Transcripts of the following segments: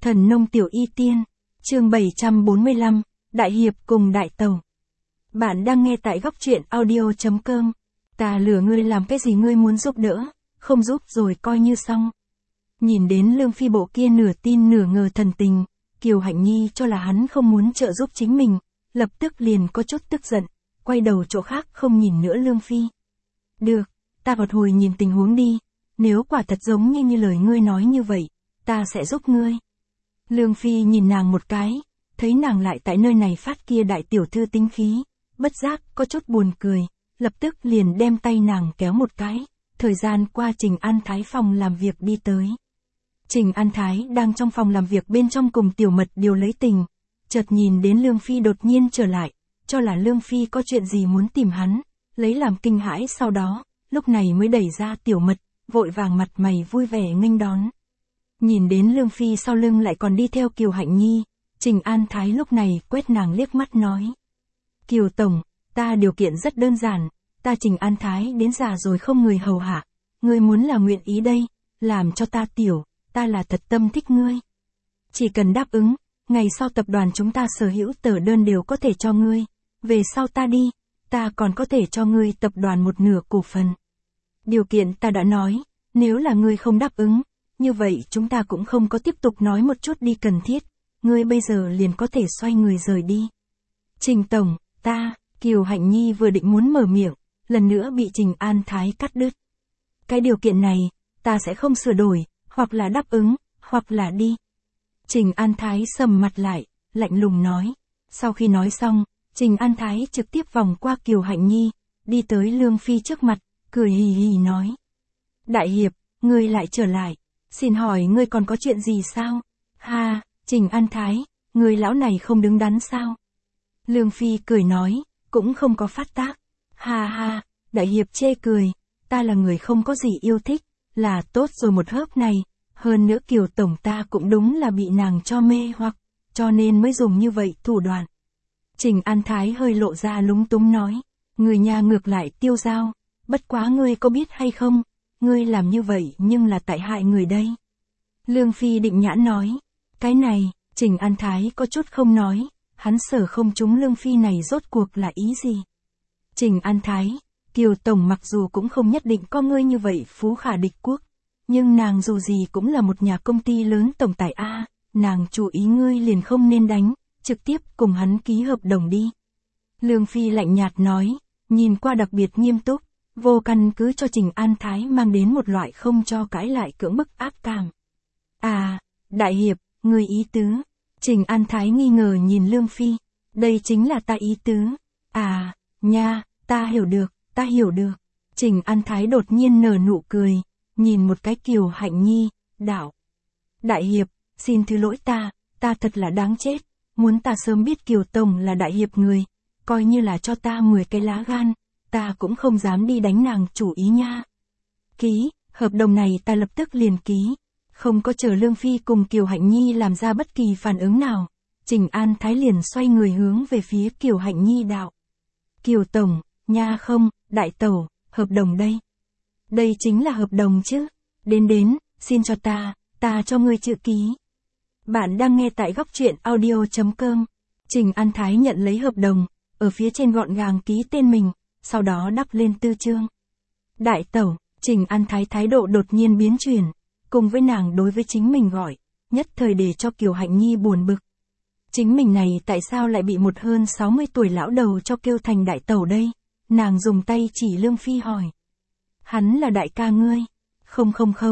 Thần nông tiểu y tiên, chương 745, Đại Hiệp cùng Đại Tẩu. Bạn đang nghe tại góc truyện audio.com. Ta lừa ngươi làm cái gì ngươi muốn giúp đỡ, không giúp rồi coi như xong. Nhìn đến Lương Phi bộ kia nửa tin nửa ngờ thần tình, Kiều Hạnh Nhi cho là hắn không muốn trợ giúp chính mình, lập tức liền có chút tức giận, quay đầu chỗ khác không nhìn nữa Lương Phi. Được, ta một hồi nhìn tình huống đi, nếu quả thật giống như lời ngươi nói như vậy, ta sẽ giúp ngươi. Lương Phi nhìn nàng một cái, thấy nàng lại tại nơi này phát kia đại tiểu thư tính khí, bất giác có chút buồn cười, lập tức liền đem tay nàng kéo một cái, thời gian qua Trình An Thái phòng làm việc đi tới. Trình An Thái đang trong phòng làm việc bên trong cùng Tiểu Mật điều lấy tình, chợt nhìn đến Lương Phi đột nhiên trở lại, cho là Lương Phi có chuyện gì muốn tìm hắn, lấy làm kinh hãi sau đó, lúc này mới đẩy ra Tiểu Mật, vội vàng mặt mày vui vẻ nghênh đón. Nhìn đến Lương Phi sau lưng lại còn đi theo Kiều Hạnh Nhi, Trình An Thái lúc này quét nàng liếc mắt nói. Kiều Tổng, ta điều kiện rất đơn giản, ta Trình An Thái đến già rồi không người hầu hạ, ngươi muốn là nguyện ý đây, làm cho ta tiểu, ta là thật tâm thích ngươi. Chỉ cần đáp ứng, ngày sau tập đoàn chúng ta sở hữu tờ đơn đều có thể cho ngươi, về sau ta đi, ta còn có thể cho ngươi tập đoàn một nửa cổ phần. Điều kiện ta đã nói, nếu là ngươi không đáp ứng, như vậy chúng ta cũng không có tiếp tục nói một chút đi cần thiết, ngươi bây giờ liền có thể xoay người rời đi. Trình Tổng, Kiều Hạnh Nhi vừa định muốn mở miệng, lần nữa bị Trình An Thái cắt đứt. Cái điều kiện này, ta sẽ không sửa đổi, hoặc là đáp ứng, hoặc là đi. Trình An Thái sầm mặt lại, lạnh lùng nói. Sau khi nói xong, Trình An Thái trực tiếp vòng qua Kiều Hạnh Nhi, đi tới Lương Phi trước mặt, cười hì hì nói. Đại Hiệp, ngươi lại trở lại, xin hỏi ngươi còn có chuyện gì sao? Ha, Trình An Thái, ngươi lão này không đứng đắn sao? Lương Phi cười nói, cũng không có phát tác. Ha ha, Đại Hiệp chê cười, ta là người không có gì yêu thích, là tốt rồi một hớp này, hơn nữa Kiều Tổng ta cũng đúng là bị nàng cho mê hoặc, cho nên mới dùng như vậy thủ đoạn. Trình An Thái hơi lộ ra lúng túng nói, người nhà ngược lại tiêu dao, bất quá ngươi có biết hay không, ngươi làm như vậy nhưng là tại hại người đây. Lương Phi định nhãn nói, cái này, Trình An Thái có chút không nói, hắn sở không trúng Lương Phi này rốt cuộc là ý gì. Trình An Thái, Kiều Tổng mặc dù cũng không nhất định có ngươi như vậy phú khả địch quốc, nhưng nàng dù gì cũng là một nhà công ty lớn tổng tài A, nàng chủ ý ngươi liền không nên đánh, trực tiếp cùng hắn ký hợp đồng đi. Lương Phi lạnh nhạt nói, nhìn qua đặc biệt nghiêm túc, vô căn cứ cho Trình An Thái mang đến một loại không cho cãi lại cưỡng bức áp cảm. À, Đại Hiệp, ngươi ý tứ. Trình An Thái nghi ngờ nhìn Lương Phi, đây chính là ta ý tứ. À, nha, ta hiểu được. Trình An Thái đột nhiên nở nụ cười, nhìn một cái Kiều Hạnh Nhi, đạo. Đại Hiệp, xin thứ lỗi ta thật là đáng chết, muốn ta sớm biết Kiều Tổng là Đại Hiệp người, coi như là cho ta 10 cái lá gan, ta cũng không dám đi đánh nàng chủ ý nha. Ký, hợp đồng này ta lập tức liền ký. Không có chờ Lương Phi cùng Kiều Hạnh Nhi làm ra bất kỳ phản ứng nào, Trình An Thái liền xoay người hướng về phía Kiều Hạnh Nhi đạo. Kiều Tổng, nha không, Đại Tẩu, hợp đồng đây. Đây chính là hợp đồng chứ. Đến, xin cho ta cho ngươi chữ ký. Bạn đang nghe tại góc truyện audio.com. Trình An Thái nhận lấy hợp đồng, ở phía trên gọn gàng ký tên mình, sau đó đắp lên tư chương. Đại Tẩu, Trình An Thái thái độ đột nhiên biến chuyển, cùng với nàng đối với chính mình gọi, nhất thời để cho Kiều Hạnh Nhi buồn bực. Chính mình này tại sao lại bị một hơn 60 tuổi lão đầu cho kêu thành Đại Tẩu đây? Nàng dùng tay chỉ Lương Phi hỏi. Hắn là đại ca ngươi. Không,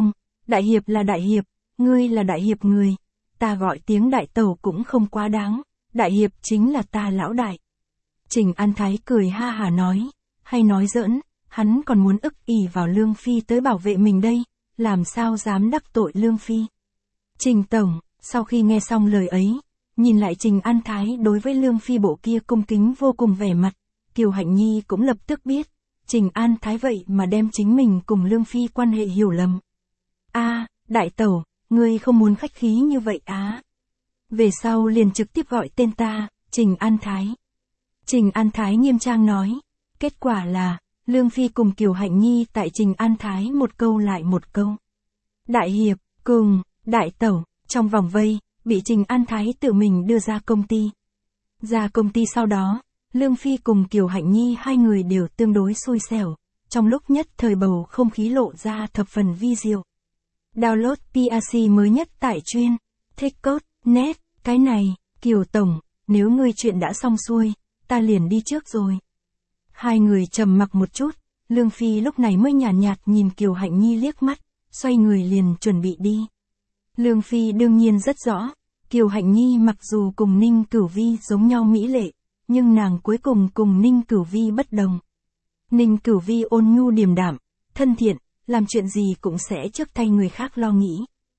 Đại Hiệp là Đại Hiệp, ngươi là Đại Hiệp người. Ta gọi tiếng Đại Tẩu cũng không quá đáng, Đại Hiệp chính là ta lão đại. Trình An Thái cười ha hả nói, hay nói giỡn, hắn còn muốn ức ỉ vào Lương Phi tới bảo vệ mình đây, làm sao dám đắc tội Lương Phi. Trình Tổng, sau khi nghe xong lời ấy, nhìn lại Trình An Thái đối với Lương Phi bộ kia cung kính vô cùng vẻ mặt, Kiều Hạnh Nhi cũng lập tức biết, Trình An Thái vậy mà đem chính mình cùng Lương Phi quan hệ hiểu lầm. A, Đại Tẩu, ngươi không muốn khách khí như vậy á. Về sau liền trực tiếp gọi tên ta, Trình An Thái. Trình An Thái nghiêm trang nói, kết quả là, Lương Phi cùng Kiều Hạnh Nhi tại Trình An Thái một câu lại một câu. Đại Hiệp, cùng, Đại Tẩu, trong vòng vây, bị Trình An Thái tự mình đưa ra công ty. Ra công ty sau đó, Lương Phi cùng Kiều Hạnh Nhi hai người đều tương đối xui xẻo, trong lúc nhất thời bầu không khí lộ ra thập phần vi diệu. Download PRC mới nhất tại chuyên Techcode.net, cái này, Kiều Tổng, nếu ngươi chuyện đã xong xuôi, ta liền đi trước rồi. Hai người trầm mặc một chút, Lương Phi lúc này mới nhàn nhạt nhìn Kiều Hạnh Nhi liếc mắt, xoay người liền chuẩn bị đi. Lương Phi đương nhiên rất rõ, Kiều Hạnh Nhi mặc dù cùng Ninh Cửu Vi giống nhau mỹ lệ, nhưng nàng cuối cùng cùng Ninh Cửu Vi bất đồng. Ninh Cửu Vi ôn nhu điềm đạm, thân thiện, làm chuyện gì cũng sẽ trước thay người khác lo nghĩ.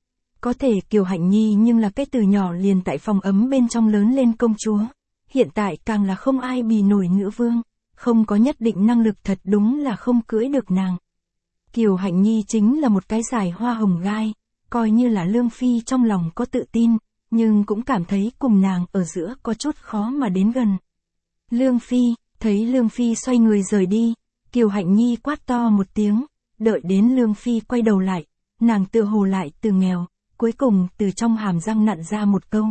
Có thể Kiều Hạnh Nhi nhưng là cái từ nhỏ liền tại phòng ấm bên trong lớn lên công chúa, hiện tại càng là không ai bì nổi nữ vương, không có nhất định năng lực thật đúng là không cưỡi được nàng. Kiều Hạnh Nhi chính là một cái giải hoa hồng gai, coi như là Lương Phi trong lòng có tự tin, nhưng cũng cảm thấy cùng nàng ở giữa có chút khó mà đến gần. Lương Phi, thấy Lương Phi xoay người rời đi, Kiều Hạnh Nhi quát to một tiếng, đợi đến Lương Phi quay đầu lại, nàng tựa hồ lại từ nghèo, cuối cùng từ trong hàm răng nặn ra một câu.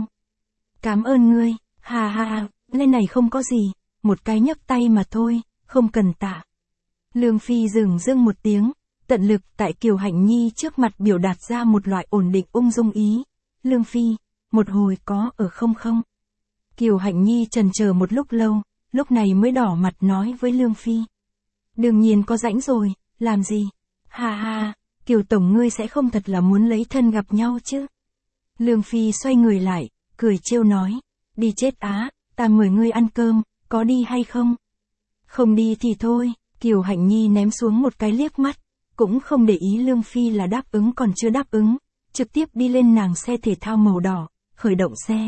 Cảm ơn ngươi, ha ha, lên này không có gì, một cái nhấc tay mà thôi, không cần tạ. Lương Phi dừng dưng một tiếng, tận lực tại Kiều Hạnh Nhi trước mặt biểu đạt ra một loại ổn định ung dung ý. Lương Phi, một hồi có ở không không? Kiều Hạnh Nhi chần chờ một lúc lâu, lúc này mới đỏ mặt nói với Lương Phi. Đương nhiên có rãnh rồi, làm gì? Ha ha, Kiều Tổng ngươi sẽ không thật là muốn lấy thân gặp nhau chứ? Lương Phi xoay người lại, cười trêu nói, đi chết á, ta mời ngươi ăn cơm, có đi hay không? Không đi thì thôi, Kiều Hạnh Nhi ném xuống một cái liếc mắt, cũng không để ý Lương Phi là đáp ứng còn chưa đáp ứng, trực tiếp đi lên nàng xe thể thao màu đỏ, khởi động xe.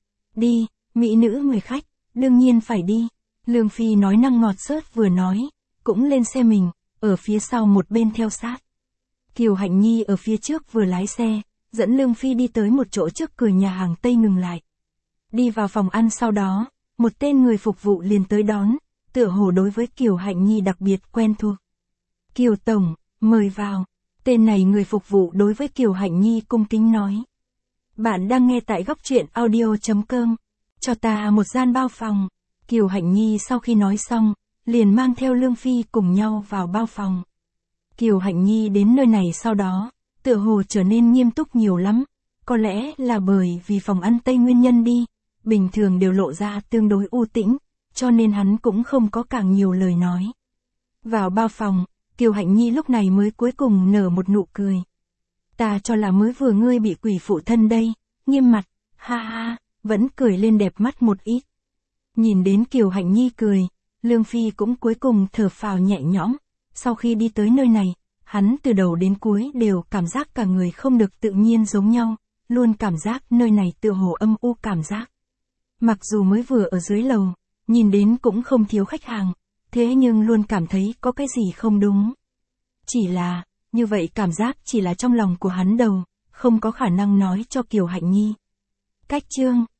Đi, mỹ nữ người khách, đương nhiên phải đi. Lương Phi nói năng ngọt xớt vừa nói, cũng lên xe mình, ở phía sau một bên theo sát. Kiều Hạnh Nhi ở phía trước vừa lái xe, dẫn Lương Phi đi tới một chỗ trước cửa nhà hàng Tây ngừng lại. Đi vào phòng ăn sau đó, một tên người phục vụ liền tới đón, tựa hồ đối với Kiều Hạnh Nhi đặc biệt quen thuộc. Kiều Tổng, mời vào. Tên này người phục vụ đối với Kiều Hạnh Nhi cung kính nói. Bạn đang nghe tại góc truyện audio.com. Cho ta một gian bao phòng. Kiều Hạnh Nhi sau khi nói xong, liền mang theo Lương Phi cùng nhau vào bao phòng. Kiều Hạnh Nhi đến nơi này sau đó, tựa hồ trở nên nghiêm túc nhiều lắm. Có lẽ là bởi vì phòng ăn Tây nguyên nhân đi, bình thường đều lộ ra tương đối u tĩnh, cho nên hắn cũng không có càng nhiều lời nói. Vào bao phòng, Kiều Hạnh Nhi lúc này mới cuối cùng nở một nụ cười. Ta cho là mới vừa ngươi bị quỷ phụ thân đây, nghiêm mặt, ha ha, vẫn cười lên đẹp mắt một ít. Nhìn đến Kiều Hạnh Nhi cười, Lương Phi cũng cuối cùng thở phào nhẹ nhõm, sau khi đi tới nơi này, hắn từ đầu đến cuối đều cảm giác cả người không được tự nhiên giống nhau, luôn cảm giác nơi này tựa hồ âm u cảm giác. Mặc dù mới vừa ở dưới lầu, nhìn đến cũng không thiếu khách hàng, thế nhưng luôn cảm thấy có cái gì không đúng. Chỉ là, như vậy cảm giác chỉ là trong lòng của hắn đầu, không có khả năng nói cho Kiều Hạnh Nhi. Cách chương